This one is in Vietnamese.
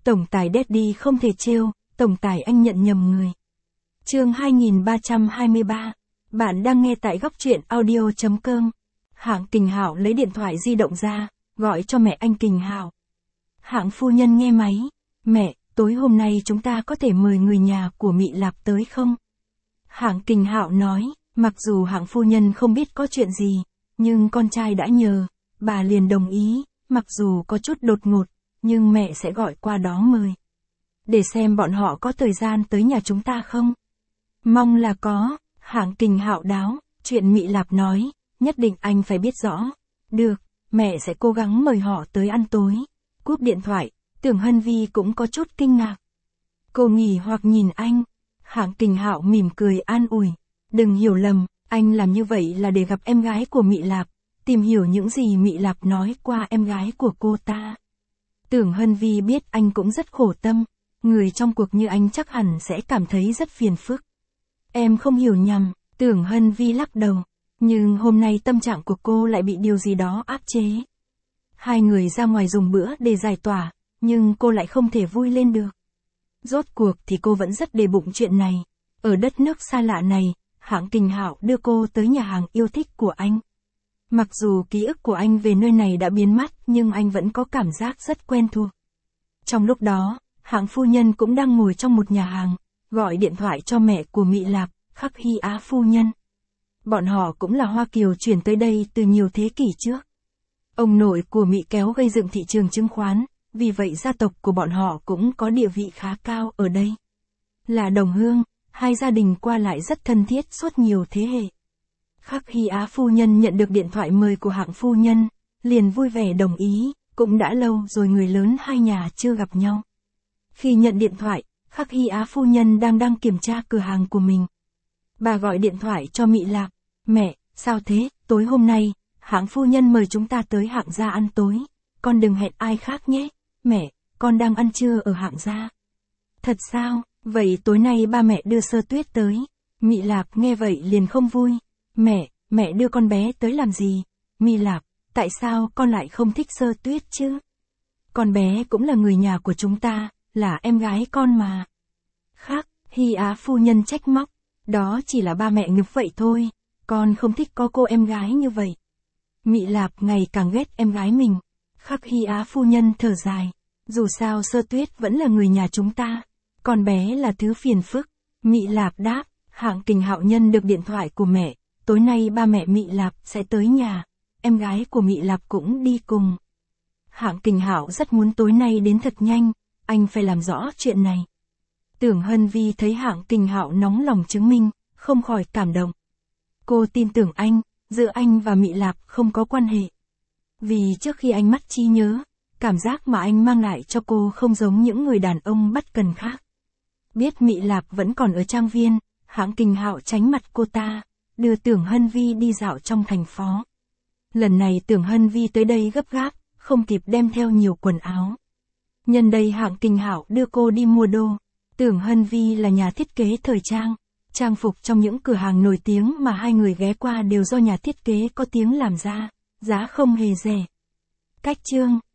Tổng tài Daddy không thể trêu, tổng tài anh nhận nhầm người. Chương 2323. Bạn đang nghe tại góc truyện audio.com. Hạng Kình Hạo lấy điện thoại di động ra, gọi cho mẹ anh Kình Hạo. Hạng phu nhân nghe máy. Mẹ, tối hôm nay chúng ta có thể mời người nhà của Mị Lạp tới không? Hạng Kình Hạo nói, mặc dù hạng phu nhân không biết có chuyện gì, nhưng con trai đã nhờ, bà liền đồng ý, mặc dù có chút đột ngột, nhưng mẹ sẽ gọi qua đó mời. Để xem bọn họ có thời gian tới nhà chúng ta không? Mong là có, Hạng Kình Hạo đáo, chuyện Mị Lạp nói, nhất định anh phải biết rõ. Được, mẹ sẽ cố gắng mời họ tới ăn tối. Cúp điện thoại, Tưởng Hân Vi cũng có chút kinh ngạc. Cô nghỉ hoặc nhìn anh. Hạng Kình Hạo mỉm cười an ủi. Đừng hiểu lầm, anh làm như vậy là để gặp em gái của Mị Lạp, tìm hiểu những gì Mị Lạp nói qua em gái của cô ta. Tưởng Hân Vi biết anh cũng rất khổ tâm, người trong cuộc như anh chắc hẳn sẽ cảm thấy rất phiền phức. Em không hiểu nhầm, Tưởng Hân Vi lắc đầu, nhưng hôm nay tâm trạng của cô lại bị điều gì đó áp chế. Hai người ra ngoài dùng bữa để giải tỏa, nhưng cô lại không thể vui lên được. Rốt cuộc thì cô vẫn rất để bụng chuyện này. Ở đất nước xa lạ này, Hạng Kình Hạo đưa cô tới nhà hàng yêu thích của anh. Mặc dù ký ức của anh về nơi này đã biến mất, nhưng anh vẫn có cảm giác rất quen thuộc. Trong lúc đó, Hạng phu nhân cũng đang ngồi trong một nhà hàng, gọi điện thoại cho mẹ của Mị Lạp, Khắc Hy Á phu nhân. Bọn họ cũng là Hoa Kiều chuyển tới đây từ nhiều thế kỷ trước. Ông nội của Mị Kéo gây dựng thị trường chứng khoán, vì vậy gia tộc của bọn họ cũng có địa vị khá cao ở đây. Là đồng hương, hai gia đình qua lại rất thân thiết suốt nhiều thế hệ. Khắc Hy Á phu nhân nhận được điện thoại mời của Hạng phu nhân, liền vui vẻ đồng ý, cũng đã lâu rồi người lớn hai nhà chưa gặp nhau. Khi nhận điện thoại, Khắc Hy Á phu nhân đang kiểm tra cửa hàng của mình. Bà gọi điện thoại cho Mị Lạp, mẹ, sao thế, tối hôm nay, Hạng phu nhân mời chúng ta tới Hạng gia ăn tối, con đừng hẹn ai khác nhé, mẹ, con đang ăn trưa ở Hạng gia. Thật sao, vậy tối nay ba mẹ đưa Sơ Tuyết tới. Mị Lạp nghe vậy liền không vui, mẹ đưa con bé tới làm gì? Mị Lạp, tại sao con lại không thích Sơ Tuyết chứ? Con bé cũng là người nhà của chúng ta, là em gái con mà. Khắc Hy Á phu nhân trách móc, đó chỉ là ba mẹ ngực vậy thôi, con không thích có cô em gái như vậy. Mị Lạp ngày càng ghét em gái mình. Khắc Hy Á phu nhân thở dài, dù sao Sơ Tuyết vẫn là người nhà chúng ta, con bé là thứ phiền phức. Mị Lạp đáp, Hạng Kình Hạo nhân được điện thoại của mẹ, tối nay ba mẹ Mị Lạp sẽ tới nhà, em gái của Mị Lạp cũng đi cùng. Hạng Kình Hạo rất muốn tối nay đến thật nhanh, anh phải làm rõ chuyện này. Tưởng Hân Vi thấy Hạng Kình Hạo nóng lòng chứng minh, không khỏi cảm động. Cô tin tưởng anh, giữa anh và Mị Lạp không có quan hệ. Vì trước khi anh mất trí nhớ, cảm giác mà anh mang lại cho cô không giống những người đàn ông bất cần khác. Biết Mị Lạp vẫn còn ở trang viên, Hạng Kình Hạo tránh mặt cô ta, đưa Tưởng Hân Vi đi dạo trong thành phố. Lần này Tưởng Hân Vi tới đây gấp gáp, không kịp đem theo nhiều quần áo. Nhân đây Hạng Kình Hạo đưa cô đi mua đồ. Tưởng Hân Vi là nhà thiết kế thời trang. Trang phục trong những cửa hàng nổi tiếng mà hai người ghé qua đều do nhà thiết kế có tiếng làm ra, giá không hề rẻ. Cách chương